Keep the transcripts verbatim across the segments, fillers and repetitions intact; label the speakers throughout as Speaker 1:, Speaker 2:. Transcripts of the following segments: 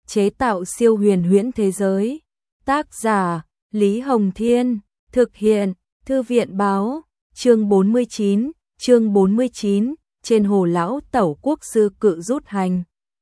Speaker 1: chế tạo siêu huyền huyễn thế giới. Tác giả Lý Hồng Thiên, thực hiện Thư viện Báo. Chương bốn mươi chín, chương bốn mươi chín, trên hồ lão tẩu quốc sư cự rút hành.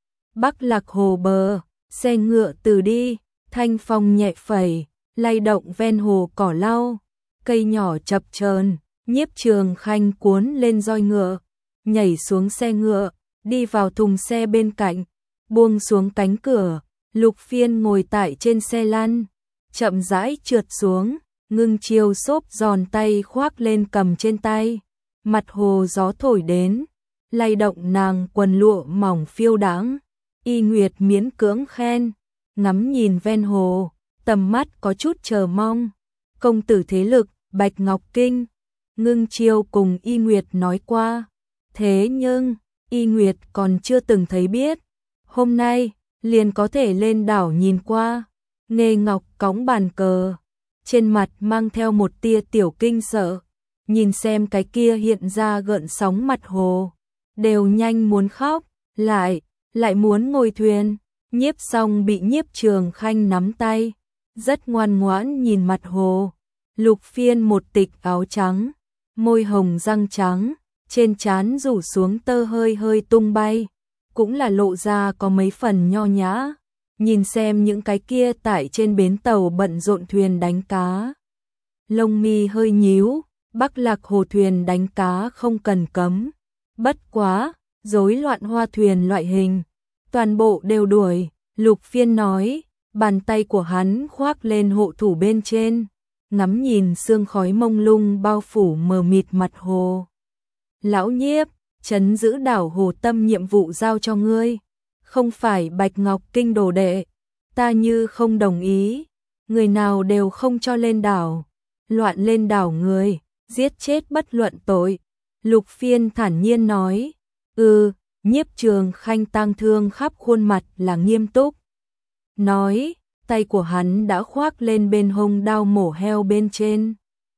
Speaker 1: Bắc Lạc hồ bờ, xe ngựa từ đi, thanh phong nhẹ phẩy, lay động ven hồ cỏ lau, cây nhỏ chập chờn. Nhiếp Trường Khanh cuốn lên roi ngựa, nhảy xuống xe ngựa, đi vào thùng xe bên cạnh, buông xuống cánh cửa. Lục Phiên ngồi tại trên xe lăn, chậm rãi trượt xuống. Ngưng Chiêu xốp giòn tay khoác lên cầm trên tay, mặt hồ gió thổi đến, lay động nàng quần lụa mỏng phiêu đãng. Y Nguyệt miễn cưỡng khen, ngắm nhìn ven hồ, tầm mắt có chút chờ mong. Công tử thế lực, Bạch Ngọc Kinh. Ngưng Chiêu cùng Y Nguyệt nói qua, thế nhưng Y Nguyệt còn chưa từng thấy biết. Hôm nay liền có thể lên đảo nhìn qua. Nghê Ngọc cõng bàn cờ, trên mặt mang theo một tia tiểu kinh sợ, nhìn xem cái kia hiện ra gợn sóng mặt hồ, đều nhanh muốn khóc, lại, lại muốn ngồi thuyền. Nhiếp Song bị Nhiếp Trường Khanh nắm tay, rất ngoan ngoãn nhìn mặt hồ. Lục Phiên một tịch áo trắng, môi hồng răng trắng, trên trán rủ xuống tơ hơi hơi tung bay, cũng là lộ ra có mấy phần nho nhã. Nhìn xem những cái kia tại trên bến tàu bận rộn thuyền đánh cá, lông mi hơi nhíu. Bắc Lạc hồ thuyền đánh cá không cần cấm, bất quá rối loạn hoa thuyền loại hình, toàn bộ đều đuổi. Lục Phiên nói, bàn tay của hắn khoác lên hộ thủ bên trên, ngắm nhìn sương khói mông lung bao phủ mờ mịt mặt hồ. Lão Nhiếp, trấn giữ đảo Hồ Tâm nhiệm vụ giao cho ngươi, không phải Bạch Ngọc Kinh đồ đệ, ta như không đồng ý, người nào đều không cho lên đảo, loạn lên đảo người, giết chết bất luận tội. Lục Phiên thản nhiên nói, ừ. Nhiếp Trường Khanh tang thương khắp khuôn mặt là nghiêm túc. Nói, tay của hắn đã khoác lên bên hông đao mổ heo bên trên.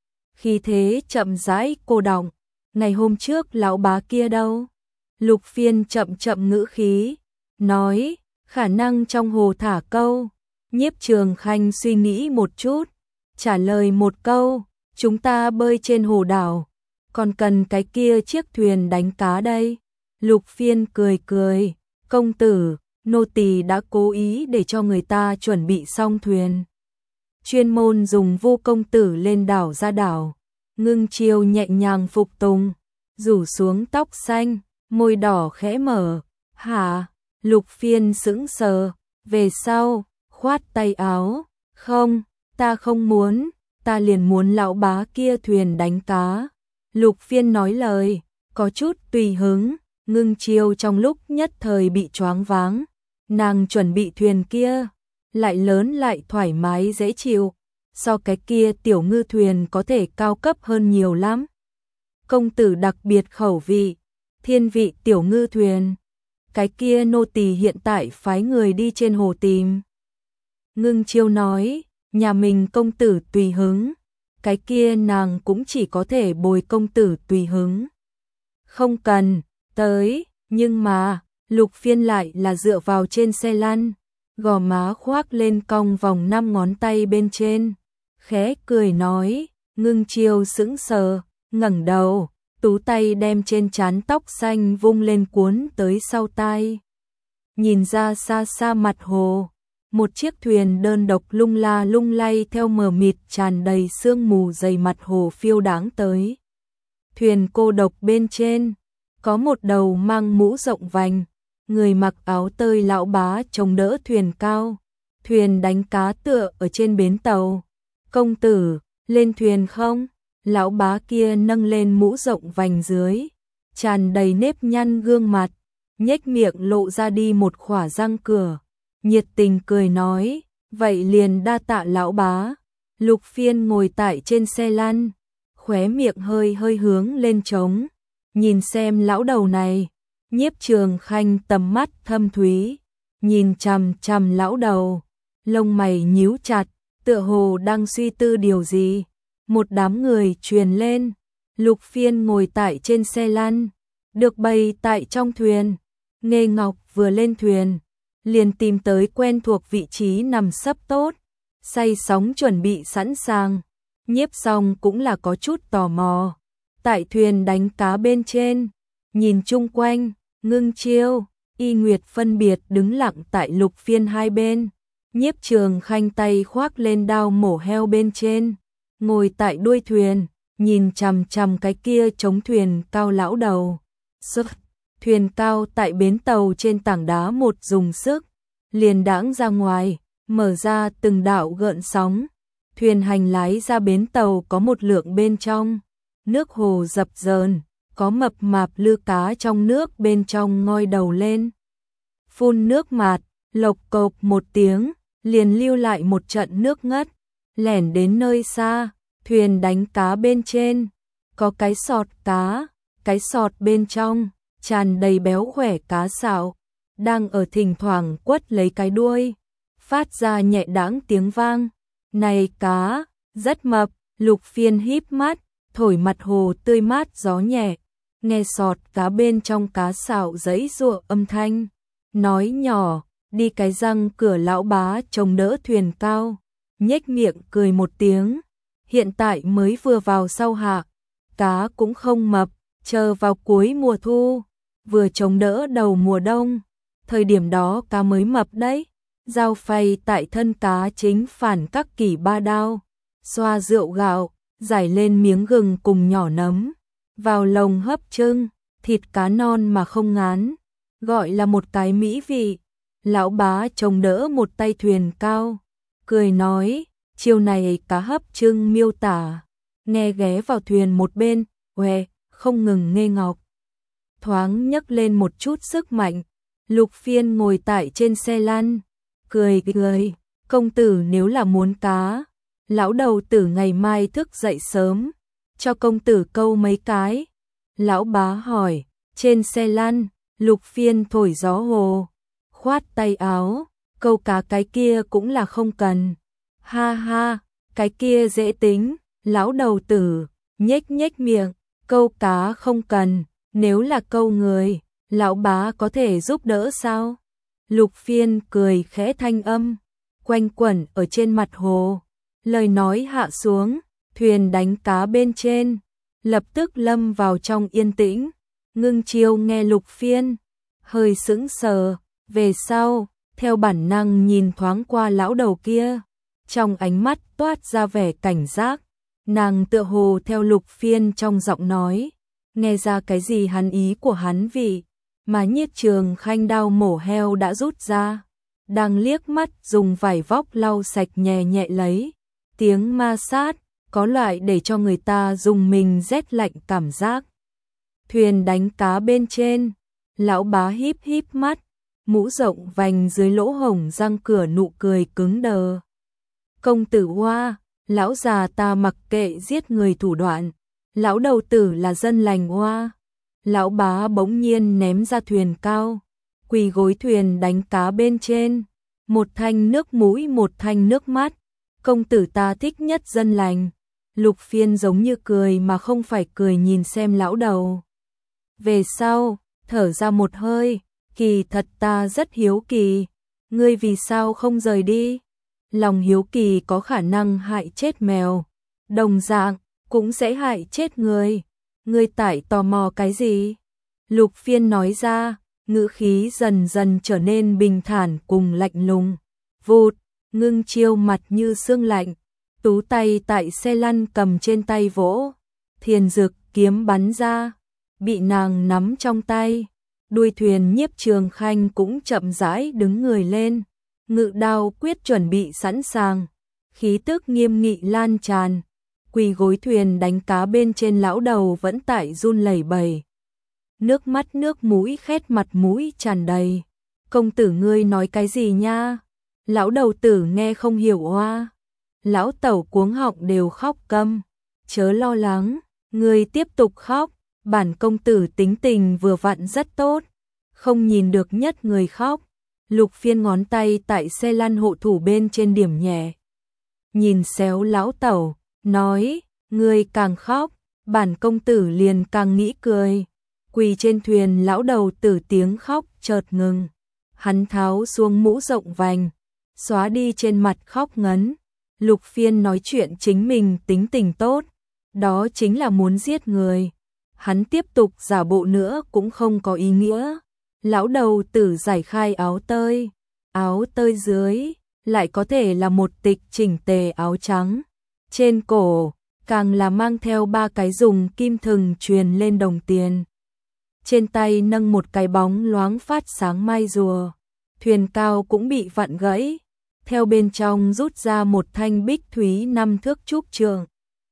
Speaker 1: Khi thế chậm rãi cô đọng, ngày hôm trước lão bá kia đâu? Lục Phiên chậm chậm ngữ khí, nói, khả năng trong hồ thả câu. Nhiếp Trường Khanh suy nghĩ một chút, trả lời một câu, chúng ta bơi trên hồ đảo, còn cần cái kia chiếc thuyền đánh cá đây. Lục Phiên cười cười, công tử, nô tỳ đã cố ý để cho người ta chuẩn bị xong thuyền, chuyên môn dùng Vu công tử lên đảo ra đảo. Ngưng Chiêu nhẹ nhàng phục tùng, rủ xuống tóc xanh, môi đỏ khẽ mở. Hả? Lục Phiên sững sờ, về sau khoát tay áo, không, ta không muốn, ta liền muốn lão bá kia thuyền đánh cá. Lục Phiên nói lời có chút tùy hứng. Ngưng Chiêu trong lúc nhất thời bị choáng váng, nàng chuẩn bị thuyền kia lại lớn lại thoải mái dễ chịu, so cái kia tiểu ngư thuyền có thể cao cấp hơn nhiều lắm. Công tử đặc biệt khẩu vị, thiên vị tiểu ngư thuyền, cái kia nô tỳ hiện tại phái người đi trên hồ tìm. Ngưng Chiêu nói, nhà mình công tử tùy hứng, cái kia nàng cũng chỉ có thể bồi công tử tùy hứng. Không cần tới, nhưng mà, Lục Phiên lại là dựa vào trên xe lăn, gò má khoác lên cong vòng năm ngón tay bên trên, khẽ cười nói. Ngưng Chiêu sững sờ, ngẩng đầu, tú tay đem trên trán tóc xanh vung lên cuốn tới sau tai. Nhìn ra xa xa mặt hồ, một chiếc thuyền đơn độc lung la lung lay theo mờ mịt tràn đầy sương mù dày mặt hồ phiêu đáng tới. Thuyền cô độc bên trên, có một đầu mang mũ rộng vành, người mặc áo tơi lão bá chống đỡ thuyền cao. Thuyền đánh cá tựa ở trên bến tàu. Công tử, lên thuyền không? Lão bá kia nâng lên mũ rộng vành dưới, tràn đầy nếp nhăn gương mặt, nhếch miệng lộ ra đi một khỏa răng cửa, nhiệt tình cười nói, vậy liền đa tạ lão bá. Lục Phiên ngồi tại trên xe lăn, khóe miệng hơi hơi hướng lên trống, nhìn xem lão đầu này. Nhiếp Trường Khanh tầm mắt thâm thúy, nhìn chằm chằm lão đầu, lông mày nhíu chặt, tựa hồ đang suy tư điều gì. Một đám người truyền lên, Lục Phiên ngồi tại trên xe lăn, được bày tại trong thuyền. Nghê Ngọc vừa lên thuyền, liền tìm tới quen thuộc vị trí nằm sấp tốt, say sóng chuẩn bị sẵn sàng. Nhiếp Song cũng là có chút tò mò. Tại thuyền đánh cá bên trên, nhìn chung quanh, Ngưng Chiêu, Y Nguyệt phân biệt đứng lặng tại Lục Phiên hai bên. Nhiếp Trường Khanh tay khoác lên đao mổ heo bên trên, ngồi tại đuôi thuyền, nhìn chằm chằm cái kia chống thuyền cao lão đầu. Sức, thuyền cao tại bến tàu trên tảng đá một dùng sức, liền đãng ra ngoài, mở ra từng đạo gợn sóng. Thuyền hành lái ra bến tàu có một lượng bên trong, nước hồ dập dờn, có mập mạp lư cá trong nước bên trong ngoi đầu lên. Phun nước mạt, lộc cộc một tiếng, liền lưu lại một trận nước ngất, lẻn đến nơi xa, thuyền đánh cá bên trên, có cái sọt cá, cái sọt bên trong, tràn đầy béo khỏe cá sạo, đang ở thỉnh thoảng quất lấy cái đuôi, phát ra nhẹ đãng tiếng vang. Này cá, rất mập, Lục Phiên híp mắt, thổi mặt hồ tươi mát gió nhẹ, nghe sọt cá bên trong cá sạo giãy giụa âm thanh, nói nhỏ, đi cái răng cửa lão bá chống đỡ thuyền cao, nhếch miệng cười một tiếng, hiện tại mới vừa vào sau hạ, cá cũng không mập, chờ vào cuối mùa thu, vừa chống đỡ đầu mùa đông, thời điểm đó cá mới mập đấy. Dao phay tại thân cá chính phản các kỷ ba đao, xoa rượu gạo, giải lên miếng gừng cùng nhỏ nấm, vào lồng hấp trưng, thịt cá non mà không ngán, gọi là một cái mỹ vị. Lão bá chống đỡ một tay thuyền cao, cười nói, chiều này cá hấp trưng miêu tả, nghe ghé vào thuyền một bên, oe, không ngừng ngê ngọc. Thoáng nhấc lên một chút sức mạnh, Lục Phiên ngồi tại trên xe lăn, cười cười, công tử nếu là muốn cá, lão đầu tử ngày mai thức dậy sớm, cho công tử câu mấy cái. Lão bá hỏi, trên xe lăn, Lục Phiên thổi gió hồ, khoát tay áo, câu cá cái kia cũng là không cần. Ha ha, cái kia dễ tính, lão đầu tử, nhếch nhếch miệng, câu cá không cần, nếu là câu người, lão bá có thể giúp đỡ sao? Lục Phiên cười khẽ thanh âm, quanh quẩn ở trên mặt hồ, lời nói hạ xuống, thuyền đánh cá bên trên, lập tức lâm vào trong yên tĩnh. Ngưng Chiêu nghe Lục Phiên, hơi sững sờ, về sau, theo bản năng nhìn thoáng qua lão đầu kia, trong ánh mắt toát ra vẻ cảnh giác, nàng tựa hồ theo Lục Phiên trong giọng nói, nghe ra cái gì hắn ý của hắn vị. Mà Nhiếp Trường Khanh đao mổ heo đã rút ra, đang liếc mắt dùng vải vóc lau sạch nhẹ nhẹ lấy, tiếng ma sát, có loại để cho người ta dùng mình rét lạnh cảm giác. Thuyền đánh cá bên trên, lão bá híp híp mắt, mũ rộng vành dưới lỗ hổng răng cửa nụ cười cứng đờ. Công tử Hoa, lão già ta mặc kệ giết người thủ đoạn, lão đầu tử là dân lành Hoa. Lão bá bỗng nhiên ném ra thuyền cao, quỳ gối thuyền đánh cá bên trên, một thanh nước mũi một thanh nước mắt, công tử ta thích nhất dân lành. Lục Phiên giống như cười mà không phải cười nhìn xem lão đầu. Về sau, thở ra một hơi, kỳ thật ta rất hiếu kỳ, ngươi vì sao không rời đi? Lòng hiếu kỳ có khả năng hại chết mèo, đồng dạng, cũng sẽ hại chết người. Ngươi tại tò mò cái gì? Lục Phiên nói ra, ngữ khí dần dần trở nên bình thản cùng lạnh lùng. Vụt, Ngưng Chiêu mặt như xương lạnh, tú tay tại xe lăn cầm trên tay vỗ, thiền dực kiếm bắn ra, bị nàng nắm trong tay. Đuôi thuyền Nhiếp Trường Khanh cũng chậm rãi đứng người lên, ngự đao quyết chuẩn bị sẵn sàng, khí tức nghiêm nghị lan tràn. Quỳ gối thuyền đánh cá bên trên lão đầu vẫn tại run lẩy bẩy, nước mắt nước mũi khét mặt mũi tràn đầy. Công tử ngươi nói cái gì nha? Lão đầu tử nghe không hiểu oa. Lão tẩu cuống họng đều khóc câm. Chớ lo lắng, ngươi tiếp tục khóc, bản công tử tính tình vừa vặn rất tốt, không nhìn được nhất người khóc. Lục Phiên ngón tay tại xe lăn hộ thủ bên trên điểm nhẹ, nhìn xéo lão tẩu, nói, ngươi càng khóc, bản công tử liền càng nghĩ cười. Quỳ trên thuyền lão đầu tử tiếng khóc chợt ngừng, Hắn tháo xuống mũ rộng vành, xóa đi trên mặt khóc ngấn. Lục Phiên nói chuyện chính mình tính tình tốt, đó chính là muốn giết người. Hắn tiếp tục giả bộ nữa cũng không có ý nghĩa. Lão đầu tử giải khai áo tơi, áo tơi dưới lại có thể là một tịch chỉnh tề áo trắng. Trên cổ càng là mang theo ba cái dùng kim thừng truyền lên đồng tiền. Trên tay nâng một cái bóng loáng phát sáng mai rùa. Thuyền cao cũng bị vặn gãy, theo bên trong rút ra một thanh bích thúy năm thước trúc trường.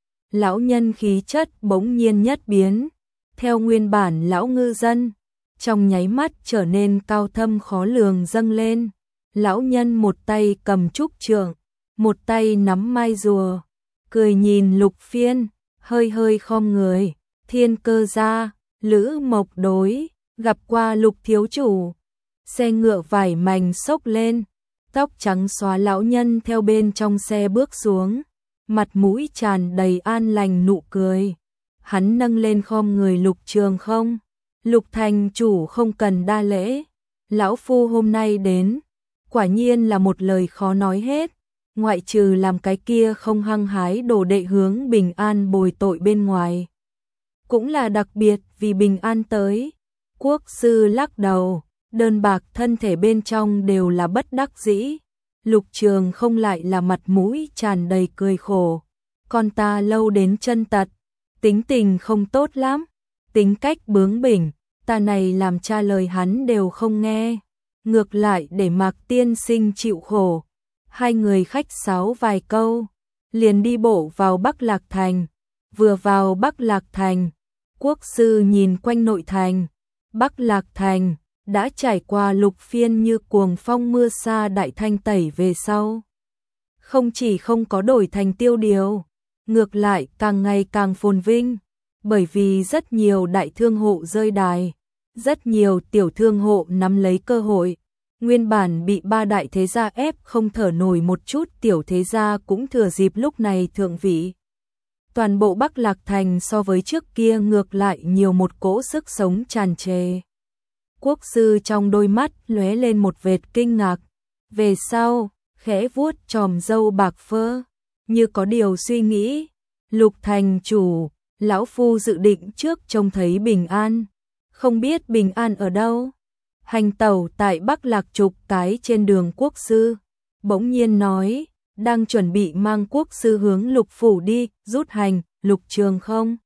Speaker 1: Lão nhân khí chất bỗng nhiên nhất biến, theo nguyên bản lão ngư dân, trong nháy mắt trở nên cao thâm khó lường dâng lên. Lão nhân một tay cầm trúc trường, một tay nắm mai rùa, cười nhìn Lục Phiên, hơi hơi khom người. Thiên Cơ gia, Lữ Mộc đối, gặp qua Lục thiếu chủ. Xe ngựa vải mảnh xốc lên, tóc trắng xóa lão nhân theo bên trong xe bước xuống, mặt mũi tràn đầy an lành nụ cười. Hắn nâng lên khom người Lục Trường Không. Lục thành chủ không cần đa lễ, lão phu hôm nay đến, quả nhiên là một lời khó nói hết, ngoại trừ làm cái kia không hăng hái đồ đệ hướng bình an bồi tội bên ngoài. Cũng là đặc biệt vì bình an tới. Quốc sư lắc đầu, đơn bạc thân thể bên trong đều là bất đắc dĩ. Lục Trường Không lại là mặt mũi tràn đầy cười khổ. Con ta lâu đến chân tật, tính tình không tốt lắm, tính cách bướng bỉnh, ta này làm cha lời hắn đều không nghe, ngược lại để Mạc tiên sinh chịu khổ. Hai người khách sáo vài câu, liền đi bộ vào Bắc Lạc Thành. Vừa vào Bắc Lạc Thành, quốc sư nhìn quanh nội thành. Bắc Lạc Thành đã trải qua Lục Phiên như cuồng phong mưa sa đại thanh tẩy về sau. Không chỉ không có đổi thành tiêu điều, ngược lại càng ngày càng phồn vinh, bởi vì rất nhiều đại thương hộ rơi đài, rất nhiều tiểu thương hộ nắm lấy cơ hội. Nguyên bản bị ba đại thế gia ép không thở nổi một chút tiểu thế gia cũng thừa dịp lúc này thượng vị. Toàn bộ Bắc Lạc Thành so với trước kia ngược lại nhiều một cỗ sức sống tràn trề. Quốc sư trong đôi mắt lóe lên một vệt kinh ngạc, về sau khẽ vuốt chòm râu bạc phơ, như có điều suy nghĩ. Lục thành chủ, lão phu dự định trước trông thấy bình an, không biết bình an ở đâu. Hành tẩu tại Bắc Lạc chục cái trên đường quốc sư, bỗng nhiên nói, đang chuẩn bị mang quốc sư hướng Lục phủ đi, rút hành. Lục Trường Không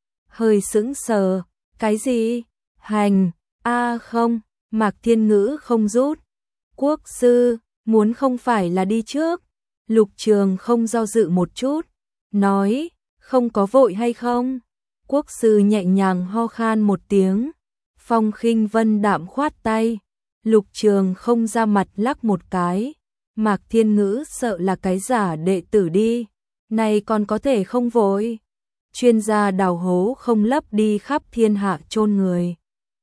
Speaker 1: hơi sững sờ, cái gì? Hành? A à không, Mạc Thiên Ngữ không rút. Quốc sư, muốn không phải là đi trước. Lục Trường Không do dự một chút, nói, không có vội hay không? Quốc sư nhẹ nhàng ho khan một tiếng, Phong Khinh Vân đạm khoát tay. Lục Trường Không ra mặt lắc một cái, Mạc Thiên Ngữ sợ là cái giả đệ tử đi, này còn có thể không vội. Chuyên gia đào hố không lấp đi khắp thiên hạ chôn người.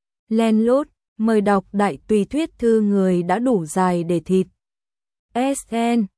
Speaker 1: Len lút, mời đọc đại tùy thuyết thư người đã đủ dài để thịt. ét en